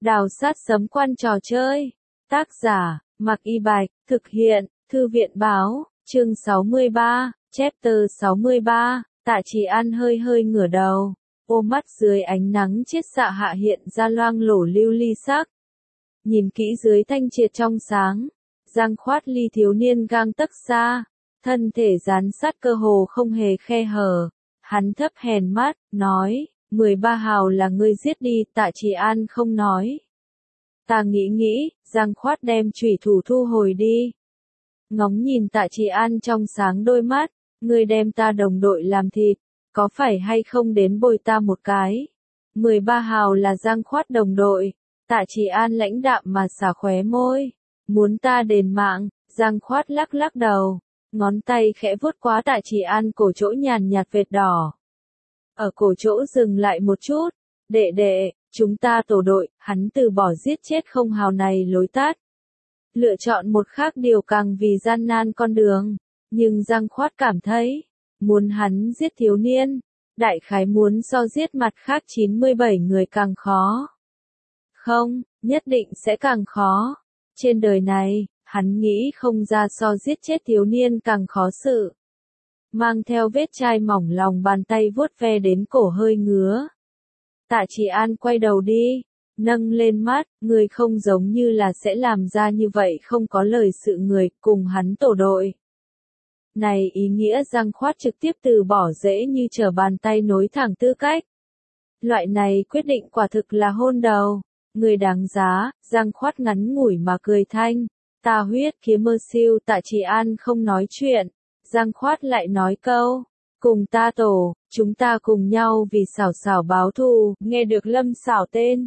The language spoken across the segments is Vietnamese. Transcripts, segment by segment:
Đào sát sấm quan trò chơi. Tác giả, Mạc Y Bạch, thực hiện, Thư viện Báo, chương 63, chapter 63, Tạ Trì An hơi hơi ngửa đầu, ô mắt dưới ánh nắng chiết xạ hạ hiện ra loang lổ lưu ly sắc. Nhìn kỹ dưới thanh triệt trong sáng, Giang Khoát Ly thiếu niên gang tấc xa, thân thể dán sát cơ hồ không hề khe hở. Hắn thấp hèn mắt, nói, 13 hào là ngươi giết đi. Tạ Trì An không nói. Ta nghĩ, Giang Khoát đem chủy thủ thu hồi đi. Ngóng nhìn Tạ Trì An trong sáng đôi mắt, ngươi đem ta đồng đội làm thịt, có phải hay không đến bồi ta một cái? 13 hào là Giang Khoát đồng đội. Tạ Trì An lãnh đạm mà xả khóe môi, muốn ta đền mạng. Giang Khoát lắc lắc đầu, ngón tay khẽ vuốt qua Tạ Trì An cổ chỗ nhàn nhạt vệt đỏ. Ở cổ chỗ dừng lại một chút, đệ, chúng ta tổ đội. Hắn từ bỏ giết chết không hào này lối tắt, lựa chọn một khác điều càng vì gian nan con đường. Nhưng Giang Khoát cảm thấy, muốn hắn giết thiếu niên, đại khái muốn so giết mặt khác 97 người càng khó. Không, nhất định sẽ càng khó. Trên đời này, hắn nghĩ không ra so giết chết thiếu niên càng khó sự. Mang theo vết chai mỏng lòng bàn tay vuốt ve đến cổ hơi ngứa. Tạ Trì An quay đầu đi, nâng lên mắt, người không giống như là sẽ làm ra như vậy không có lời sự người cùng hắn tổ đội. Này ý nghĩa Giang Khoát trực tiếp từ bỏ dễ như trở bàn tay nối thẳng tư cách. Loại này quyết định quả thực là hôn đầu. Người đáng giá. Giang Khoát ngắn ngủi mà cười thanh. Ta huyết kiếm mơ siêu. Tạ Trì An không nói chuyện. Giang Khoát lại nói câu, cùng ta tổ, chúng ta cùng nhau vì xảo xảo báo thù. Nghe được Lâm Xảo tên,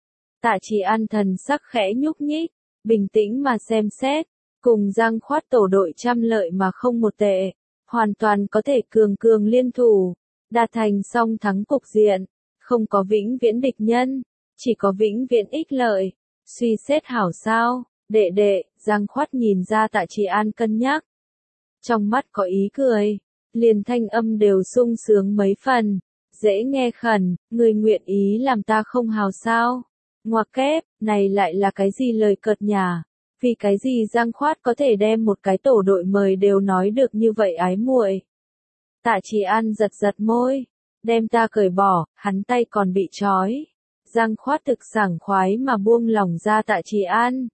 Tạ Trì An thần sắc khẽ nhúc nhích, bình tĩnh mà xem xét, cùng Giang Khoát tổ đội trăm lợi mà không một tệ, hoàn toàn có thể cường liên thủ, đạt thành song thắng cục diện. Không có vĩnh viễn địch nhân, chỉ có vĩnh viễn ích lợi. Suy xét hảo sao, đệ. Giang Khoát nhìn ra Tạ Trì An cân nhắc, trong mắt có ý cười, liền thanh âm đều sung sướng mấy phần, dễ nghe khẩn, người nguyện ý làm ta không hào sao? Ngoặc kép, này lại là cái gì lời cợt nhả? Vì cái gì Giang Khoát có thể đem một cái tổ đội mời đều nói được như vậy ái muội? Tạ Trì An giật môi, đem ta cởi bỏ, hắn tay còn bị trói. Giang Khoát thực sảng khoái mà buông lỏng ra Tạ Trì An,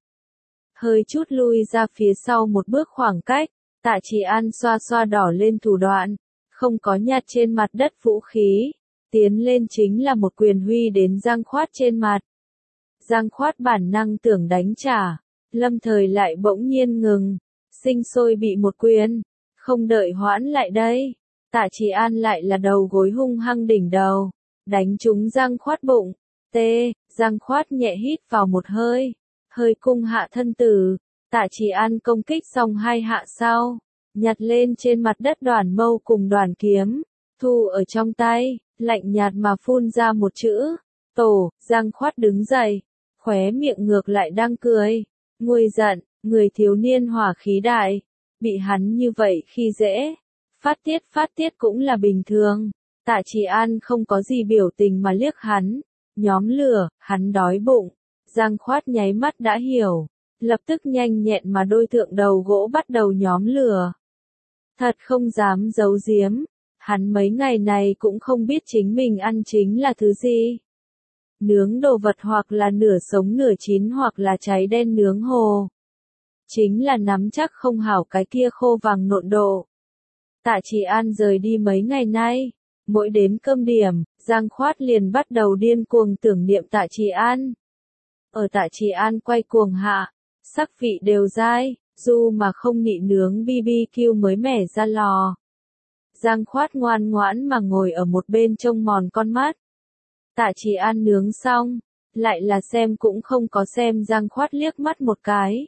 hơi chút lui ra phía sau một bước khoảng cách. Tạ Trì An xoa đỏ lên thủ đoạn, không có nhặt trên mặt đất vũ khí, tiến lên chính là một quyền huy đến Giang Khoát trên mặt. Giang Khoát bản năng tưởng đánh trả, lâm thời lại bỗng nhiên ngừng, sinh sôi bị một quyền, không đợi hoãn lại đây. Tạ Trì An lại là đầu gối hung hăng đỉnh đầu, đánh trúng Giang Khoát bụng. Giang Khoát nhẹ hít vào một hơi, hơi cung hạ thân tử. Tạ Trì An công kích xong hai hạ sau, nhặt lên trên mặt đất đoàn mâu cùng đoàn kiếm, thu ở trong tay, lạnh nhạt mà phun ra một chữ, tổ. Giang Khoát đứng dậy, khóe miệng ngược lại đang cười, nguôi giận, người thiếu niên hỏa khí đại, bị hắn như vậy khi dễ, phát tiết cũng là bình thường. Tạ Trì An không có gì biểu tình mà liếc hắn, nhóm lửa, hắn đói bụng. Giang Khoát nháy mắt đã hiểu, lập tức nhanh nhẹn mà đôi thượng đầu gỗ bắt đầu nhóm lửa. Thật không dám giấu giếm, hắn mấy ngày này cũng không biết chính mình ăn chính là thứ gì. Nướng đồ vật hoặc là nửa sống nửa chín hoặc là cháy đen nướng hồ. Chính là nắm chắc không hảo cái kia khô vàng nộn độ. Tạ Trì An rời đi mấy ngày nay, mỗi đến cơm điểm, Giang Khoát liền bắt đầu điên cuồng tưởng niệm Tạ Trì An. Ở Tạ Trì An quay cuồng hạ, sắc vị đều dai, dù mà không nị nướng BBQ mới mẻ ra lò. Giang Khoát ngoan ngoãn mà ngồi ở một bên trông mòn con mắt. Tạ Trì An nướng xong, lại là xem cũng không có xem Giang Khoát liếc mắt một cái.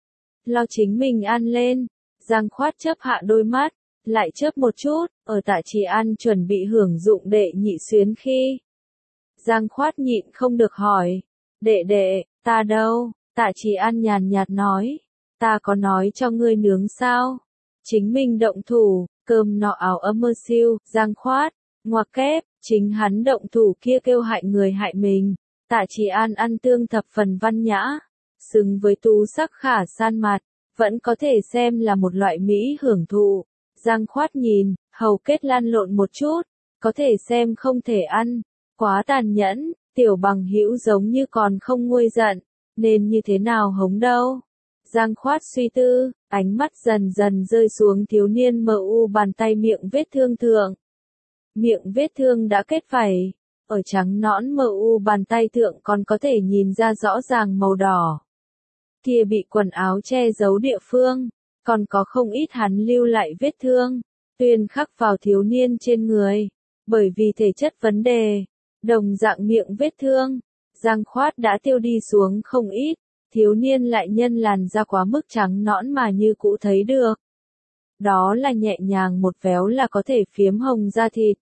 Lo chính mình ăn lên, Giang Khoát chớp hạ đôi mắt, lại chớp một chút, ở Tạ Trì An chuẩn bị hưởng dụng đệ nhị xuyến khi. Giang Khoát nhịn không được hỏi, đệ, ta đâu? Tạ Trì An nhàn nhạt nói, ta có nói cho ngươi nướng sao? Chính mình động thủ, cơm nọ ảo âm mơ siêu. Giang Khoát, ngoặc kép, chính hắn động thủ kia kêu hại người hại mình. Tạ Trì An ăn tương thập phần văn nhã, xứng với tú sắc khả san mặt, vẫn có thể xem là một loại mỹ hưởng thụ. Giang Khoát nhìn, hầu kết lăn lộn một chút, có thể xem không thể ăn, quá tàn nhẫn, tiểu bằng hữu giống như còn không nguôi giận, nên như thế nào hống đâu. Giang Khoát suy tư, ánh mắt dần dần rơi xuống thiếu niên mờ u bàn tay miệng vết thương thượng. Miệng vết thương đã kết vảy, ở trắng nõn mờ u bàn tay thượng còn có thể nhìn ra rõ ràng màu đỏ. Kia bị quần áo che giấu địa phương, còn có không ít hắn lưu lại vết thương, tuyên khắc vào thiếu niên trên người, bởi vì thể chất vấn đề, đồng dạng miệng vết thương, Giang Khoát đã tiêu đi xuống không ít, thiếu niên lại nhân làn da quá mức trắng nõn mà như cũ thấy được. Đó là nhẹ nhàng một véo là có thể phiếm hồng da thịt.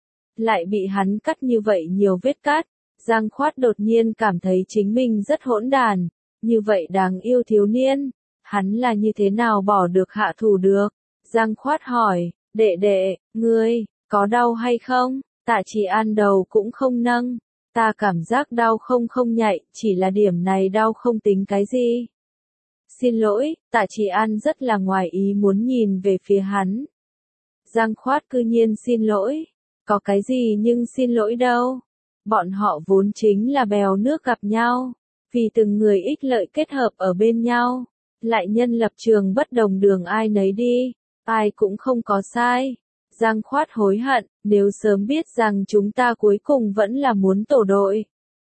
Lại bị hắn cắt như vậy nhiều vết cắt, Giang Khoát đột nhiên cảm thấy chính mình rất hỗn đàn, như vậy đáng yêu thiếu niên, hắn là như thế nào bỏ được hạ thủ được? Giang Khoát hỏi, đệ đệ, ngươi, có đau hay không? Tạ Trì An đầu cũng không nâng, ta cảm giác đau không nhạy, chỉ là điểm này đau không tính cái gì. Xin lỗi, Tạ Trì An rất là ngoài ý muốn nhìn về phía hắn. Giang Khoát cư nhiên xin lỗi, có cái gì nhưng xin lỗi đâu. Bọn họ vốn chính là bèo nước gặp nhau, vì từng người ích lợi kết hợp ở bên nhau, lại nhân lập trường bất đồng đường ai nấy đi, ai cũng không có sai. Giang Khoát hối hận, nếu sớm biết rằng chúng ta cuối cùng vẫn là muốn tổ đội.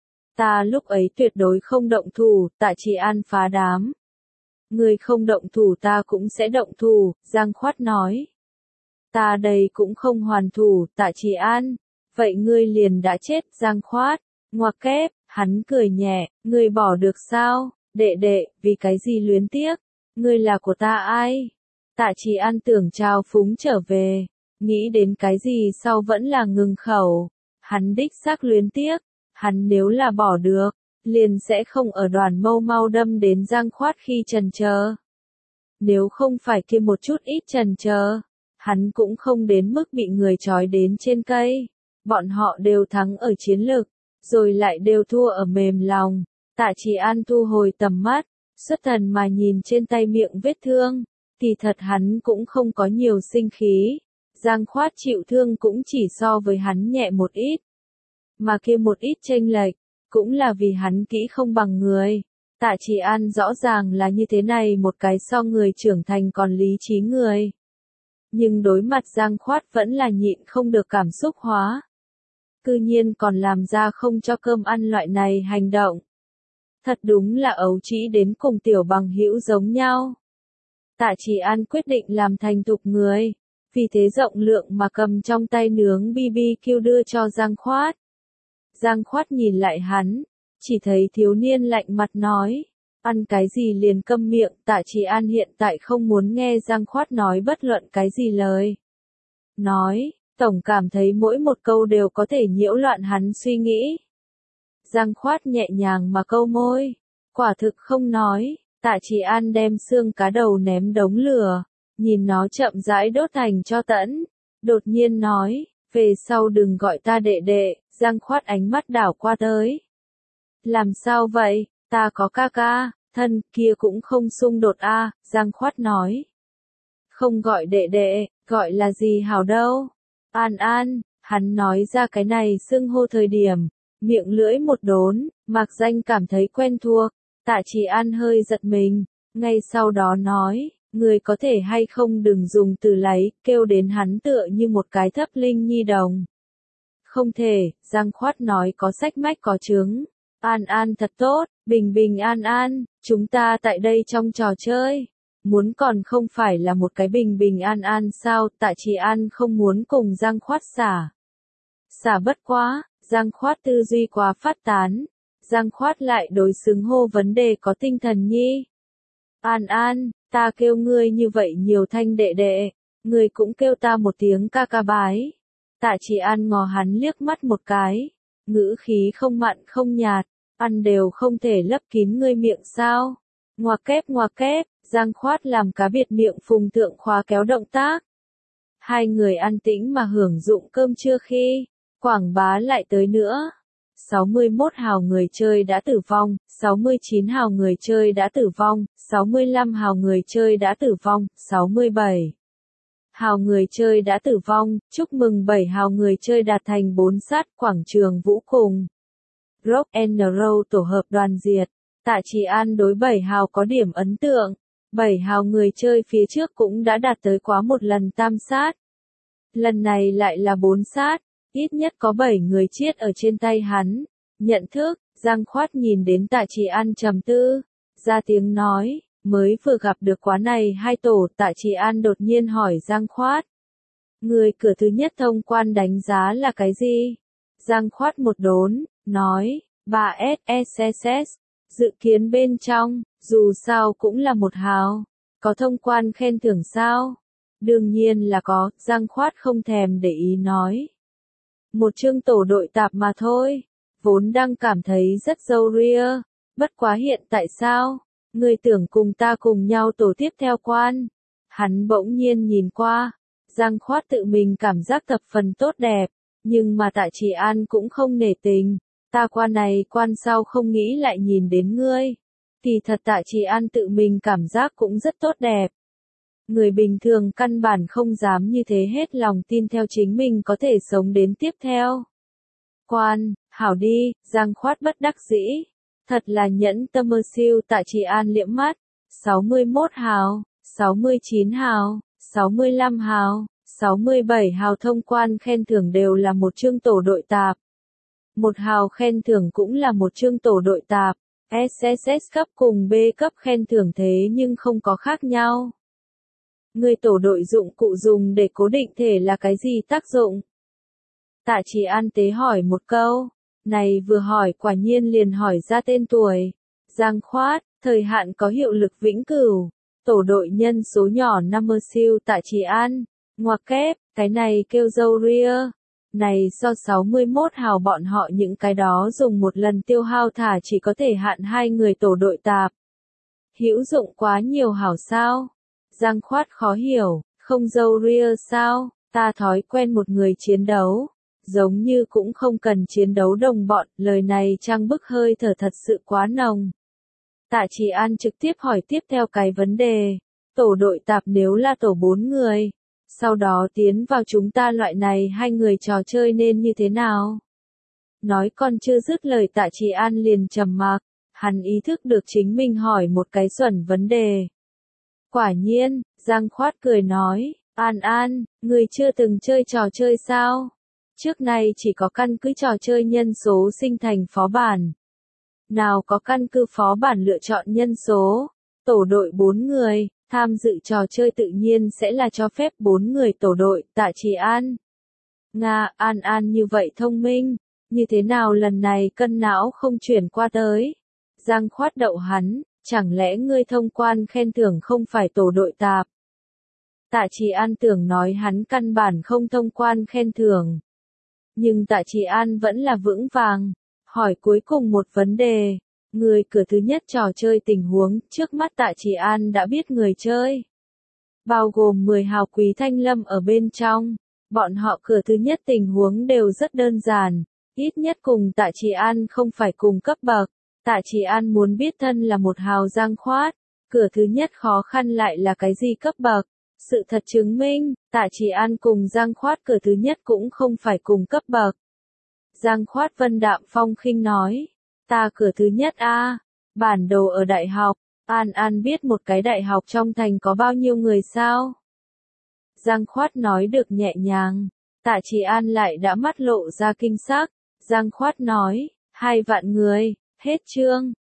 Ta lúc ấy tuyệt đối không động thủ, Tạ Trì An phá đám. Người không động thủ ta cũng sẽ động thủ, Giang Khoát nói. Ta đây cũng không hoàn thủ, Tạ Trì An. Vậy ngươi liền đã chết, Giang Khoát. Ngoặc kép, hắn cười nhẹ, ngươi bỏ được sao, đệ đệ, vì cái gì luyến tiếc, ngươi là của ta ai? Tạ Trì An tưởng trao phúng trở về, nghĩ đến cái gì sau vẫn là ngừng khẩu, hắn đích xác luyến tiếc, hắn nếu là bỏ được, liền sẽ không ở đoàn mâu mau đâm đến Giang Khoát khi chần chờ. Nếu không phải kia một chút ít chần chờ, hắn cũng không đến mức bị người trói đến trên cây. Bọn họ đều thắng ở chiến lực, rồi lại đều thua ở mềm lòng. Tạ Trì An thu hồi tầm mắt, xuất thần mà nhìn trên tay miệng vết thương. Kỳ thật hắn cũng không có nhiều sinh khí. Giang Khoát chịu thương cũng chỉ so với hắn nhẹ một ít. Mà kia một ít chênh lệch, cũng là vì hắn kỹ không bằng người. Tạ Trì An rõ ràng là như thế này một cái so người trưởng thành còn lý trí người. Nhưng đối mặt Giang Khoát vẫn là nhịn không được cảm xúc hóa. Cư nhiên còn làm ra không cho cơm ăn loại này hành động. Thật đúng là ấu trĩ đến cùng tiểu bằng hữu giống nhau. Tạ Trì An quyết định làm thành thục người, vì thế rộng lượng mà cầm trong tay nướng BBQ đưa cho Giang Khoát. Giang Khoát nhìn lại hắn, chỉ thấy thiếu niên lạnh mặt nói, ăn cái gì liền câm miệng. Tạ Trì An hiện tại không muốn nghe Giang Khoát nói bất luận cái gì lời. Nói, tổng cảm thấy mỗi một câu đều có thể nhiễu loạn hắn suy nghĩ. Giang Khoát nhẹ nhàng mà câu môi, quả thực không nói. Tạ Trì An đem xương cá đầu ném đống lửa, nhìn nó chậm rãi đốt thành tro tẫn, đột nhiên nói, về sau đừng gọi ta đệ đệ. Giang Khoát ánh mắt đảo qua tới. Làm sao vậy, ta có ca ca, thân kia cũng không xung đột a. Giang Khoát nói. Không gọi đệ đệ, gọi là gì hảo đâu. An An, hắn nói ra cái này xưng hô thời điểm, miệng lưỡi một đốn, Mạc Danh cảm thấy quen thuộc. Tạ Trì An hơi giật mình, ngay sau đó nói, người có thể hay không đừng dùng từ lấy, kêu đến hắn tựa như một cái thấp linh nhi đồng. Không thể, Giang Khoát nói có sách mách có chứng. An An thật tốt, bình bình an an, chúng ta tại đây trong trò chơi. Muốn còn không phải là một cái bình bình an an sao? Tạ Trì An không muốn cùng Giang Khoát xả. Xả bất quá, Giang Khoát tư duy quá phát tán. Giang Khoát lại đối xứng hô vấn đề có tinh thần nhi. An An, ta kêu ngươi như vậy nhiều thanh đệ đệ, ngươi cũng kêu ta một tiếng ca ca bái. Tạ Trì An ngó hắn liếc mắt một cái, ngữ khí không mặn không nhạt, ăn đều không thể lấp kín ngươi miệng sao? Ngoặc kép, Giang Khoát làm cá biệt miệng phùng thượng khóa kéo động tác. Hai người an tĩnh mà hưởng dụng cơm trưa khi, Quảng Bá lại tới nữa. 61 hào người chơi đã tử vong, 69 hào người chơi đã tử vong, 65 hào người chơi đã tử vong, 67 hào người chơi đã tử vong, chúc mừng 7 hào người chơi đạt thành 4 sát, quảng trường vũ cùng. Rock and Roll tổ hợp đoàn diệt, Tạ Trì An đối 7 hào có điểm ấn tượng, 7 hào người chơi phía trước cũng đã đạt tới quá một lần tam sát. Lần này lại là 4 sát, ít nhất có 7 người chết ở trên tay hắn. Nhận thức, Giang Khoát nhìn đến Tạ Trì An trầm tư, ra tiếng nói, mới vừa gặp được quá này hai tổ. Tạ Trì An đột nhiên hỏi Giang Khoát. Người cửa thứ nhất thông quan đánh giá là cái gì? Giang Khoát một đốn, nói, 3SSSS, dự kiến bên trong, dù sao cũng là một hào. Có thông quan khen thưởng sao? Đương nhiên là có, Giang Khoát không thèm để ý nói. Một chương tổ đội tạp mà thôi, vốn đang cảm thấy rất râu ria, bất quá hiện tại sao? Người tưởng cùng ta cùng nhau tổ tiếp theo quan. Hắn bỗng nhiên nhìn qua, Giang Khoát tự mình cảm giác thập phần tốt đẹp, nhưng mà Tạ Trì An cũng không nể tình, ta quan này quan sau không nghĩ lại nhìn đến ngươi. Kỳ thật Tạ Trì An tự mình cảm giác cũng rất tốt đẹp. Người bình thường căn bản không dám như thế hết lòng tin theo chính mình có thể sống đến tiếp theo. Quan, hảo đi, Giang Khoát bất đắc dĩ. Thật là nhẫn tâm mơ siêu. Tạ Trì An liễm mắt. 61 hào, 69 hào, 65 hào, 67 hào thông quan khen thưởng đều là một chương tổ đội tạp. Một hào khen thưởng cũng là một chương tổ đội tạp. SSS cấp cùng B cấp khen thưởng thế nhưng không có khác nhau. Người tổ đội dụng cụ dùng để cố định thể là cái gì tác dụng? Tạ Trì An tế hỏi một câu. Này vừa hỏi quả nhiên liền hỏi ra tên tuổi. Giang Khoát, thời hạn có hiệu lực vĩnh cửu. Tổ đội nhân số nhỏ 50 siêu. Tạ Trì An, ngoặc kép, cái này kêu dâu ria. Này so 61 hào bọn họ những cái đó dùng một lần tiêu hao thả chỉ có thể hạn 2 người tổ đội tạp. Hữu dụng quá nhiều hảo sao? Giang Khoát khó hiểu, không dâu ria sao? Ta thói quen một người chiến đấu. Giống như cũng không cần chiến đấu đồng bọn, lời này trang bức hơi thở thật sự quá nồng. Tạ Trì An trực tiếp hỏi tiếp theo cái vấn đề. Tổ đội tạp nếu là tổ 4 người, sau đó tiến vào chúng ta loại này 2 người trò chơi nên như thế nào? Nói còn chưa dứt lời Tạ Trì An liền trầm mặc, hắn ý thức được chính mình hỏi một cái xuẩn vấn đề. Quả nhiên, Giang Khoát cười nói, An, người chưa từng chơi trò chơi sao? Trước nay chỉ có căn cứ trò chơi nhân số sinh thành phó bản. Nào có căn cứ phó bản lựa chọn nhân số, tổ đội 4 người, tham dự trò chơi tự nhiên sẽ là cho phép 4 người tổ đội. Tạ Trì An. Nga, An như vậy thông minh, như thế nào lần này cân não không chuyển qua tới? Giang Khoát đậu hắn, chẳng lẽ ngươi thông quan khen thưởng không phải tổ đội tạp? Tạ Trì An tưởng nói hắn căn bản không thông quan khen thưởng. Nhưng Tạ Trì An vẫn là vững vàng, hỏi cuối cùng một vấn đề. Người cửa thứ nhất trò chơi tình huống, trước mắt Tạ Trì An đã biết người chơi. Bao gồm 10 hào Quý Thanh Lâm ở bên trong. Bọn họ cửa thứ nhất tình huống đều rất đơn giản, ít nhất cùng Tạ Trì An không phải cùng cấp bậc. Tạ Trì An muốn biết thân là một hào Giang Khoát, cửa thứ nhất khó khăn lại là cái gì cấp bậc. Sự thật chứng minh, Tạ Trì An cùng Giang Khoát cửa thứ nhất cũng không phải cùng cấp bậc. Giang Khoát vân đạm phong khinh nói, ta cửa thứ nhất a, bản đồ ở đại học, An biết một cái đại học trong thành có bao nhiêu người sao? Giang Khoát nói được nhẹ nhàng, Tạ Trì An lại đã mắt lộ ra kinh sắc. Giang Khoát nói, 2 vạn người, hết chương.